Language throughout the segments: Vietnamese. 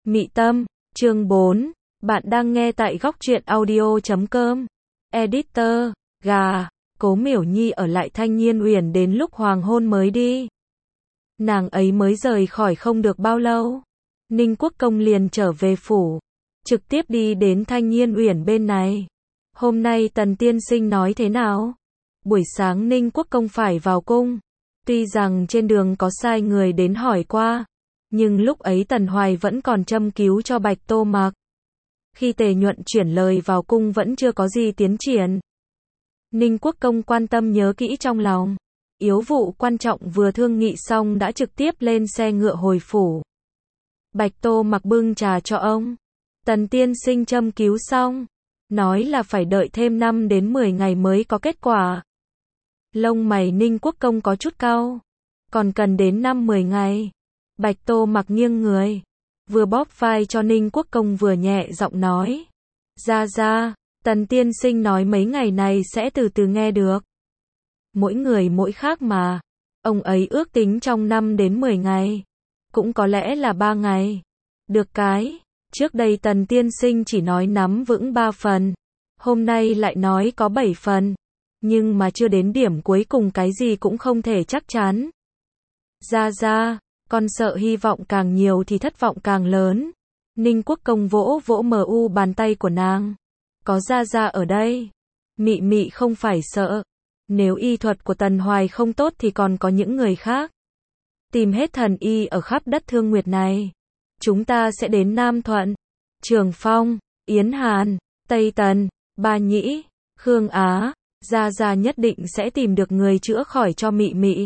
Mị Tâm, chương 4. Bạn đang nghe tại góc truyện audio.com. Editor, gà, Cố Miểu Nhi ở lại Thanh Nhiên Uyển đến lúc hoàng hôn mới đi. Nàng ấy mới rời khỏi không được bao lâu. Ninh Quốc Công liền trở về phủ, trực tiếp đi đến Thanh Nhiên Uyển bên này. Hôm nay Tần tiên sinh nói thế nào? Buổi sáng Ninh Quốc Công phải vào cung. Tuy rằng trên đường có sai người đến hỏi qua, nhưng lúc ấy Tần Hoài vẫn còn châm cứu cho Bạch Tô Mặc. Khi Tề Nhuận chuyển lời vào cung vẫn chưa có gì tiến triển. Ninh Quốc Công quan tâm nhớ kỹ trong lòng. Yếu vụ quan trọng vừa thương nghị xong đã trực tiếp lên xe ngựa hồi phủ. Bạch Tô Mặc bưng trà cho ông. Tần tiên sinh châm cứu xong, nói là phải đợi thêm 5 đến 10 ngày mới có kết quả. Lông mày Ninh Quốc Công có chút cau. Còn cần đến 5-10 ngày. Bạch Tô Mặc nghiêng người, vừa bóp vai cho Ninh Quốc Công vừa nhẹ giọng nói. Ra, Tần tiên sinh nói mấy ngày này sẽ từ từ nghe được. Mỗi người mỗi khác mà. Ông ấy ước tính trong 5 đến 10 ngày. Cũng có lẽ là 3 ngày. Được cái, trước đây Tần tiên sinh chỉ nói nắm vững 3 phần. Hôm nay lại nói có 7 phần. Nhưng mà chưa đến điểm cuối cùng cái gì cũng không thể chắc chắn. Ra, con sợ hy vọng càng nhiều thì thất vọng càng lớn. Ninh Quốc Công vỗ vỗ bàn tay của nàng. Có ra ở đây. Mị không phải sợ. Nếu y thuật của Tần Hoài không tốt thì còn có những người khác. Tìm hết thần y ở khắp đất Thương Nguyệt này. Chúng ta sẽ đến Nam Thuận, Trường Phong, Yến Hàn, Tây Tần, Ba Nhĩ, Khương Á. Ra nhất định sẽ tìm được người chữa khỏi cho Mị.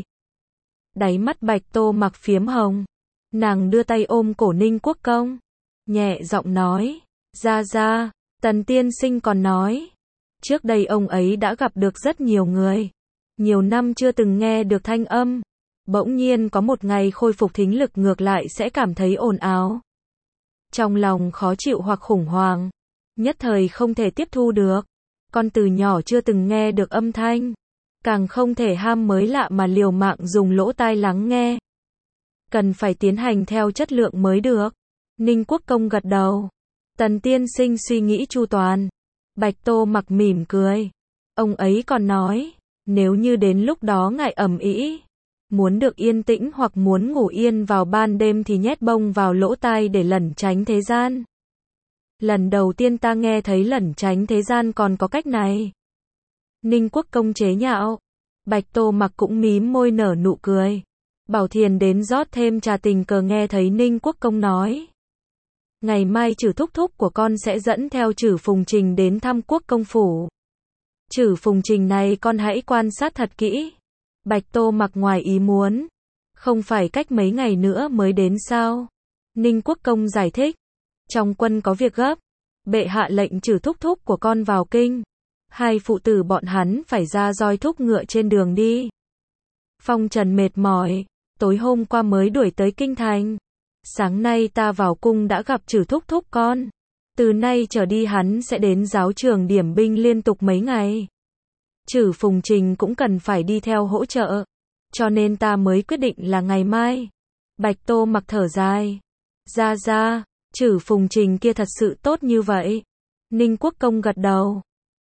Đáy mắt Bạch Tô Mặc phiếm hồng. Nàng đưa tay ôm cổ Ninh Quốc Công, nhẹ giọng nói. Ra, Tần tiên sinh còn nói. Trước đây ông ấy đã gặp được rất nhiều người. Nhiều năm chưa từng nghe được thanh âm. Bỗng nhiên có một ngày khôi phục thính lực ngược lại sẽ cảm thấy ồn ào. Trong lòng khó chịu hoặc khủng hoảng. Nhất thời không thể tiếp thu được. Con từ nhỏ chưa từng nghe được âm thanh. Càng không thể ham mới lạ mà liều mạng dùng lỗ tai lắng nghe. Cần phải tiến hành theo chất lượng mới được. Ninh Quốc Công gật đầu. Tần tiên sinh suy nghĩ chu toàn. Bạch Tô Mặc mỉm cười. Ông ấy còn nói, nếu như đến lúc đó ngài ầm ĩ, muốn được yên tĩnh hoặc muốn ngủ yên vào ban đêm thì nhét bông vào lỗ tai để lẩn tránh thế gian. Lần đầu tiên ta nghe thấy lẩn tránh thế gian còn có cách này. Ninh Quốc Công chế nhạo. Bạch Tô Mặc cũng mím môi nở nụ cười. Bảo Thiền đến rót thêm trà, tình cờ nghe thấy Ninh Quốc Công nói. Ngày mai Trử thúc thúc của con sẽ dẫn theo Trử Phùng Trình đến thăm Quốc công phủ. Trử Phùng Trình này con hãy quan sát thật kỹ. Bạch Tô Mặc ngoài ý muốn. Không phải cách mấy ngày nữa mới đến sao? Ninh Quốc Công giải thích. Trong quân có việc gấp. Bệ hạ lệnh Trử thúc thúc của con vào kinh. Hai phụ tử bọn hắn phải ra roi thúc ngựa trên đường đi. Phong Trần mệt mỏi. Tối hôm qua mới đuổi tới kinh thành. Sáng nay ta vào cung đã gặp Trử thúc thúc con. Từ nay trở đi hắn sẽ đến giáo trường điểm binh liên tục mấy ngày. Trử Phùng Trình cũng cần phải đi theo hỗ trợ. Cho nên ta mới quyết định là ngày mai. Bạch Tô Mặc thở dài. Ra, Trử Phùng Trình kia thật sự tốt như vậy. Ninh Quốc Công gật đầu.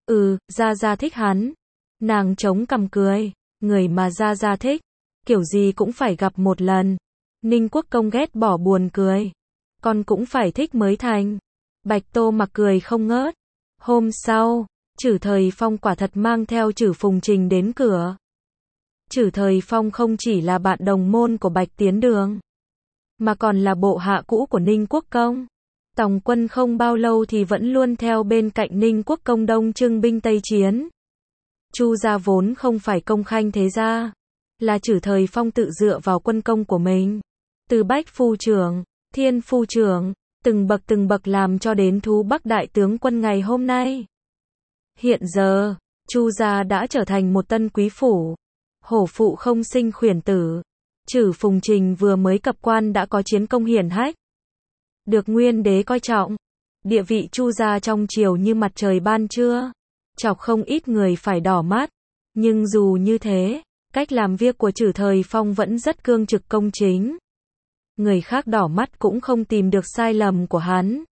Ra thích hắn. Nàng chống cằm cười. Người mà ra thích, kiểu gì cũng phải gặp một lần. Ninh Quốc Công ghét bỏ buồn cười. Con cũng phải thích mới thành. Bạch Tô Mặc cười không ngớt. Hôm sau, Trử Thời Phong quả thật mang theo Trử Phùng Trình đến cửa. Trử Thời Phong không chỉ là bạn đồng môn của Bạch Tiến Đường, mà còn là bộ hạ cũ của Ninh Quốc Công. Tòng quân không bao lâu thì vẫn luôn theo bên cạnh Ninh Quốc Công đông trưng binh Tây chiến. Chu gia vốn không phải công khanh thế gia, là Trử Thời Phong tự dựa vào quân công của mình. Từ Bách Phu Trưởng, Thiên Phu Trưởng, từng bậc làm cho đến Thú Bắc Đại Tướng Quân ngày hôm nay. Hiện giờ, Chu gia đã trở thành một tân quý phủ. Hổ phụ không sinh khuyển tử. Trử Phùng Trình vừa mới cập quan đã có chiến công hiển hách. Được Nguyên Đế coi trọng. Địa vị Chu gia trong triều như mặt trời ban trưa. Chọc không ít người phải đỏ mắt. Nhưng dù như thế, cách làm việc của Trử Thời Phong vẫn rất cương trực công chính. người khác đỏ mắt cũng không tìm được sai lầm của hắn.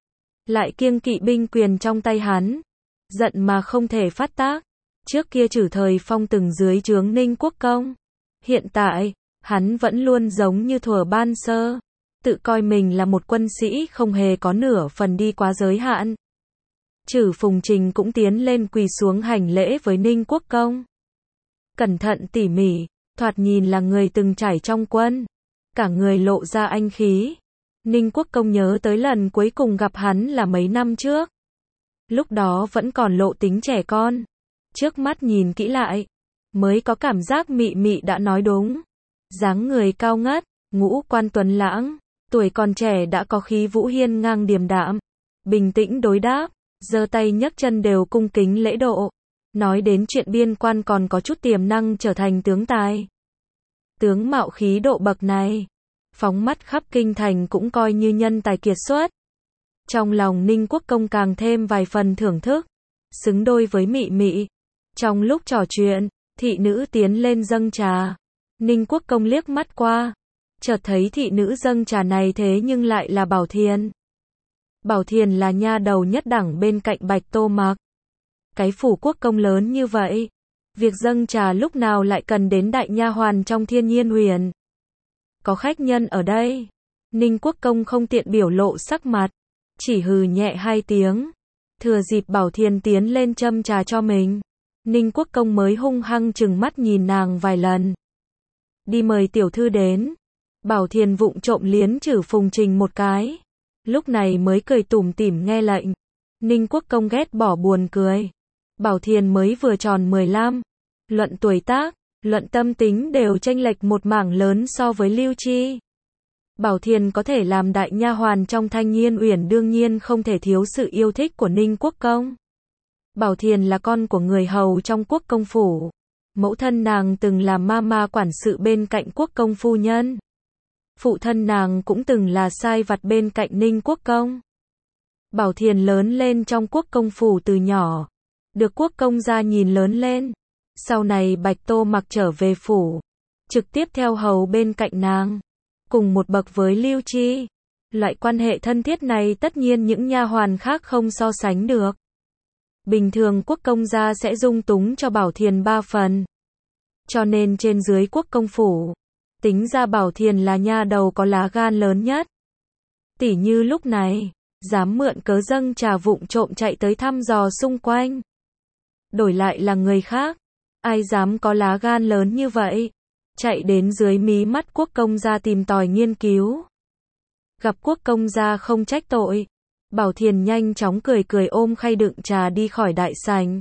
Lại kiêng kỵ binh quyền trong tay hắn, giận mà không thể phát tác. Trước kia Trử Thời Phong từng dưới trướng Ninh Quốc Công. Hiện tại, hắn vẫn luôn giống như thuở ban sơ, tự coi mình là một quân sĩ không hề có nửa phần đi quá giới hạn. Trử Phùng Trình cũng tiến lên quỳ xuống hành lễ với Ninh Quốc Công. Cẩn thận tỉ mỉ, thoạt nhìn là người từng trải trong quân, cả người lộ ra anh khí. Ninh Quốc Công nhớ tới lần cuối cùng gặp hắn là mấy năm trước. Lúc đó vẫn còn lộ tính trẻ con. Trước mắt nhìn kỹ lại, mới có cảm giác Mị Mị đã nói đúng. Dáng người cao ngất, ngũ quan tuấn lãng, tuổi còn trẻ đã có khí vũ hiên ngang điềm đạm, bình tĩnh đối đáp, giơ tay nhấc chân đều cung kính lễ độ. Nói đến chuyện biên quan còn có chút tiềm năng trở thành tướng tài. Tướng mạo khí độ bậc này, phóng mắt khắp kinh thành cũng coi như nhân tài kiệt xuất. Trong lòng Ninh Quốc Công càng thêm vài phần thưởng thức, xứng đôi với Mị Mị. Trong lúc trò chuyện, thị nữ tiến lên dâng trà. Ninh Quốc Công liếc mắt qua, chợt thấy thị nữ dâng trà này thế nhưng lại là Bảo Thiền. Bảo Thiền là nha đầu nhất đẳng bên cạnh Bạch Tô Mặc. Cái phủ quốc công lớn như vậy, việc dâng trà lúc nào lại cần đến đại nha hoàn trong Thiên Nhiên Huyền. Có khách nhân ở đây, Ninh Quốc Công không tiện biểu lộ sắc mặt, chỉ hừ nhẹ hai tiếng. Thừa dịp Bảo Thiền tiến lên châm trà cho mình, Ninh Quốc Công mới hung hăng trừng mắt nhìn nàng vài lần. Đi mời tiểu thư đến. Bảo Thiền vụng trộm liến Trử Phùng Trình một cái, lúc này mới cười tủm tỉm nghe lệnh. Ninh Quốc Công ghét bỏ buồn cười. Bảo Thiền mới vừa tròn 15, luận tuổi tác, luận tâm tính đều chênh lệch một mảng lớn so với Lưu Chi. Bảo Thiền có thể làm đại nha hoàn trong Thanh Nhiên Uyển đương nhiên không thể thiếu sự yêu thích của Ninh Quốc Công. Bảo Thiền là con của người hầu trong Quốc Công phủ. Mẫu thân nàng từng làm ma quản sự bên cạnh Quốc Công phu nhân. Phụ thân nàng cũng từng là sai vặt bên cạnh Ninh Quốc Công. Bảo Thiền lớn lên trong Quốc Công phủ từ nhỏ, được Quốc Công gia nhìn lớn lên. Sau này Bạch Tô Mặc trở về phủ, trực tiếp theo hầu bên cạnh nàng, cùng một bậc với Lưu Chi. Loại quan hệ thân thiết này tất nhiên những nha hoàn khác không so sánh được. Bình thường Quốc Công gia sẽ dung túng cho Bảo Thiền 3 phần. Cho nên trên dưới Quốc Công phủ, tính ra Bảo Thiền là nha đầu có lá gan lớn nhất. Tỉ như lúc này, dám mượn cớ dâng trà vụng trộm chạy tới thăm dò xung quanh. Đổi lại là người khác, ai dám có lá gan lớn như vậy, chạy đến dưới mí mắt Quốc Công gia tìm tòi nghiên cứu. Gặp Quốc Công gia không trách tội, Bảo Thiền nhanh chóng cười cười ôm khay đựng trà đi khỏi đại sảnh.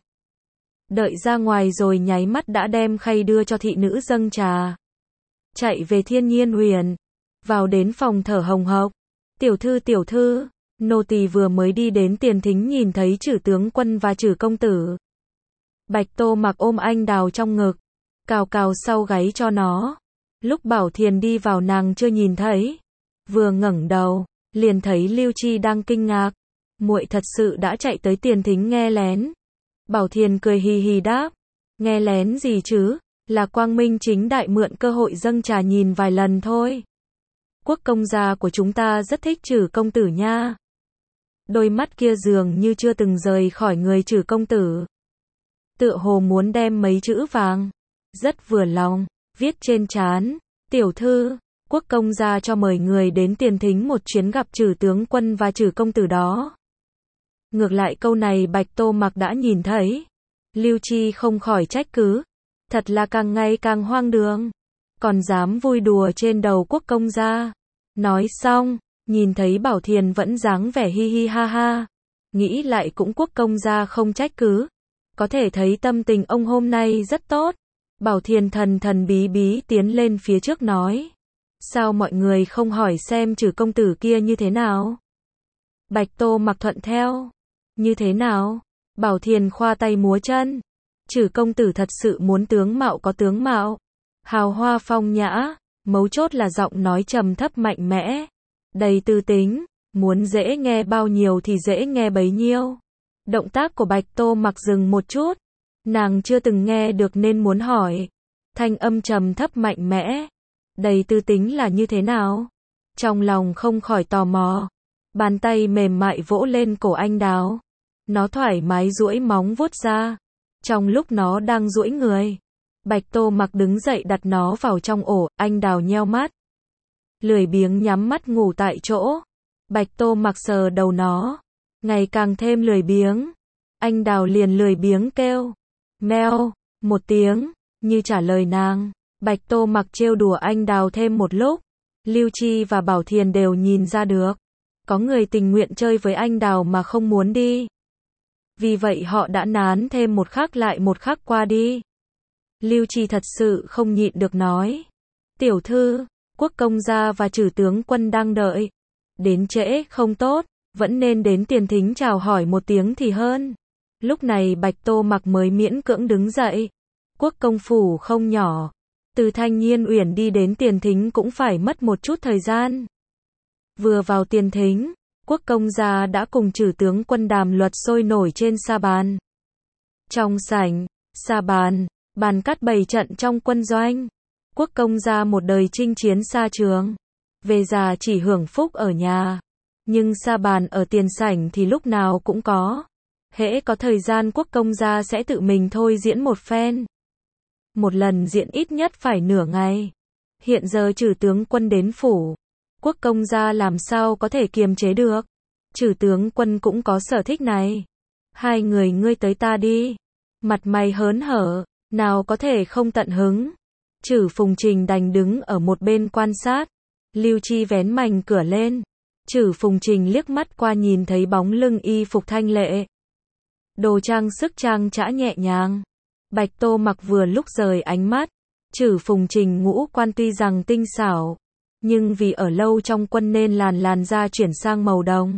Đợi ra ngoài rồi nháy mắt đã đem khay đưa cho thị nữ dâng trà. Chạy về Thiên Nhiên Huyền, vào đến phòng thở hồng hộc. Tiểu thư, nô tỳ vừa mới đi đến tiền thính nhìn thấy Trử tướng quân và Trử công tử. Bạch Tô Mặc ôm anh đào trong ngực, cào cào sau gáy cho nó. Lúc Bảo Thiền đi vào nàng chưa nhìn thấy, vừa ngẩng đầu, liền thấy Lưu Chi đang kinh ngạc. Muội thật sự đã chạy tới tiền thính nghe lén. Bảo Thiền cười hì hì đáp, nghe lén gì chứ, là quang minh chính đại mượn cơ hội dâng trà nhìn vài lần thôi. Quốc công gia của chúng ta rất thích Trử công tử nha. Đôi mắt kia dường như chưa từng rời khỏi người Trử công tử. Tựa hồ muốn đem mấy chữ vàng, rất vừa lòng, viết trên trán, tiểu thư, Quốc công gia cho mời người đến tiền thính một chuyến gặp Trử tướng quân và Trử công tử đó. Ngược lại câu này Bạch Tô Mặc đã nhìn thấy. Lưu Chi không khỏi trách cứ, thật là càng ngày càng hoang đường, còn dám vui đùa trên đầu Quốc công gia. Nói xong, nhìn thấy Bảo Thiền vẫn dáng vẻ hi hi ha ha, nghĩ lại cũng Quốc công gia không trách cứ, có thể thấy tâm tình ông hôm nay rất tốt. Bảo Thiền thần thần bí bí tiến lên phía trước nói, sao mọi người không hỏi xem Trử công tử kia như thế nào? Bạch Tô Mặc thuận theo, như thế nào? Bảo Thiền khoa tay múa chân, Trử công tử thật sự muốn tướng mạo có tướng mạo, hào hoa phong nhã, mấu chốt là giọng nói trầm thấp mạnh mẽ, đầy tư tính, muốn dễ nghe bao nhiêu thì dễ nghe bấy nhiêu. Động tác của Bạch Tô Mặc dừng một chút, nàng chưa từng nghe được nên muốn hỏi. Thanh âm trầm thấp mạnh mẽ, đầy tư tính là như thế nào? Trong lòng không khỏi tò mò. Bàn tay mềm mại vỗ lên cổ anh đào. Nó thoải mái duỗi móng vuốt ra. Trong lúc nó đang duỗi người, Bạch Tô Mặc đứng dậy đặt nó vào trong ổ, anh đào nheo mắt. Lười biếng nhắm mắt ngủ tại chỗ. Bạch Tô Mặc sờ đầu nó, ngày càng thêm lười biếng. Anh đào liền lười biếng kêu, meo, một tiếng, như trả lời nàng. Bạch Tô Mặc trêu đùa anh đào thêm một lúc. Lưu Chi và Bảo Thiền đều nhìn ra được. Có người tình nguyện chơi với anh đào mà không muốn đi. Vì vậy họ đã nán thêm một khắc lại một khắc qua đi. Lưu Chi thật sự không nhịn được nói. Tiểu thư, Quốc công gia và Trử tướng quân đang đợi. Đến trễ không tốt, vẫn nên đến tiền thính chào hỏi một tiếng thì hơn. Lúc này Bạch Tô Mặc mới miễn cưỡng đứng dậy. Quốc công phủ không nhỏ. Từ Thanh Nhiên Uyển đi đến tiền thính cũng phải mất một chút thời gian. Vừa vào tiền thính, Quốc công gia đã cùng Trử tướng quân đàm luật sôi nổi trên sa bàn. Trong sảnh, sa bàn, bàn cát bày trận trong quân doanh. Quốc công gia một đời chinh chiến xa trường, về già chỉ hưởng phúc ở nhà. Nhưng sa bàn ở tiền sảnh thì lúc nào cũng có. Hễ có thời gian quốc công gia sẽ tự mình thôi diễn một phen. Một lần diễn ít nhất phải nửa ngày. Hiện giờ Trử tướng quân đến phủ. Quốc công gia làm sao có thể kiềm chế được. Trử tướng quân cũng có sở thích này. Hai người ngươi tới ta đi. Mặt mày hớn hở, nào có thể không tận hứng. Trử Phùng Trình đành đứng ở một bên quan sát. Lưu Chi vén mành cửa lên. Trử Phùng Trình liếc mắt qua nhìn thấy bóng lưng y phục thanh lệ. Đồ trang sức trang trã nhẹ nhàng. Bạch Tô Mặc vừa lúc rời ánh mắt. Trử Phùng Trình ngũ quan tuy rằng tinh xảo, nhưng vì ở lâu trong quân nên làn da chuyển sang màu đồng.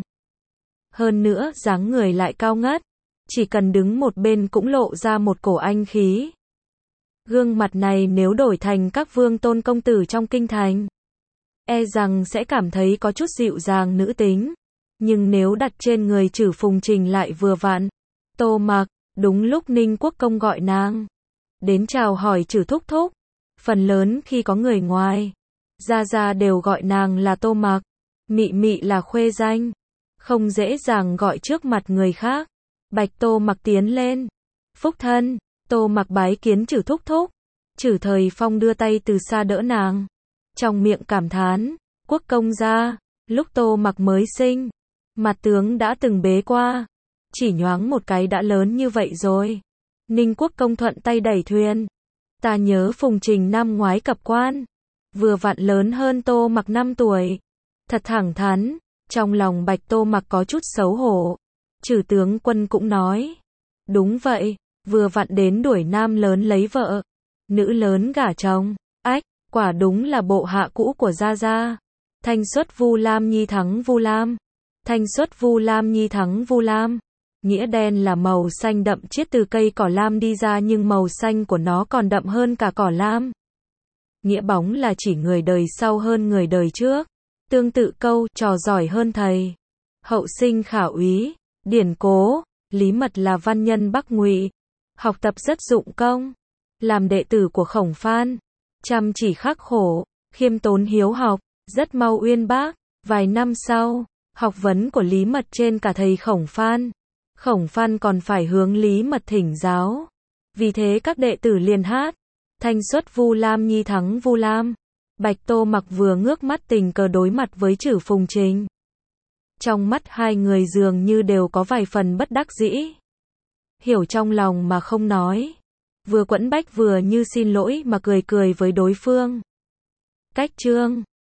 Hơn nữa dáng người lại cao ngất. Chỉ cần đứng một bên cũng lộ ra một cổ anh khí. Gương mặt này nếu đổi thành các vương tôn công tử trong kinh thành, e rằng sẽ cảm thấy có chút dịu dàng nữ tính. Nhưng nếu đặt trên người Trử Phùng Trình lại vừa vặn. Tô Mặc, đúng lúc Ninh Quốc công gọi nàng đến chào hỏi Trử thúc thúc. Phần lớn khi có người ngoài, gia đều gọi nàng là Tô Mặc. Mị Mị là khuê danh, không dễ dàng gọi trước mặt người khác. Bạch Tô Mặc tiến lên. Phúc thân, Tô Mặc bái kiến Trử thúc thúc. Trử Thời Phong đưa tay từ xa đỡ nàng. Trong miệng cảm thán, quốc công gia, lúc Tô Mặc mới sinh, mặt tướng đã từng bế qua. Chỉ nhoáng một cái đã lớn như vậy rồi. Ninh Quốc công thuận tay đẩy thuyền. Ta nhớ Phùng Trình năm ngoái cập quan, vừa vặn lớn hơn Tô Mặc 5 tuổi. Thật thẳng thắn, trong lòng Bạch Tô Mặc có chút xấu hổ. Trử tướng quân cũng nói. Đúng vậy, vừa vặn đến đuổi nam lớn lấy vợ, nữ lớn gả chồng. Ách, quả đúng là bộ hạ cũ của gia. Thanh xuất Vu Lam nhi thắng Vu Lam. Thanh xuất Vu Lam nhi thắng Vu Lam. Nghĩa đen là màu xanh đậm chiết từ cây cỏ lam đi ra nhưng màu xanh của nó còn đậm hơn cả cỏ lam. Nghĩa bóng là chỉ người đời sau hơn người đời trước. Tương tự câu trò giỏi hơn thầy. Hậu sinh khả úy, điển cố, Lý Mật là văn nhân Bắc Ngụy, học tập rất dụng công, làm đệ tử của Khổng Phan, chăm chỉ khắc khổ, khiêm tốn hiếu học, rất mau uyên bác. Vài năm sau, học vấn của Lý Mật trên cả thầy Khổng Phan. Khổng Phan còn phải hướng Lý Mật thỉnh giáo. Vì thế các đệ tử liền hát. Thanh xuất Vu Lam nhi thắng Vu Lam. Bạch Tô Mặc vừa ngước mắt tình cờ đối mặt với Trử Phùng Trình. Trong mắt hai người dường như đều có vài phần bất đắc dĩ. Hiểu trong lòng mà không nói. Vừa quẫn bách vừa như xin lỗi mà cười với đối phương. Cách chương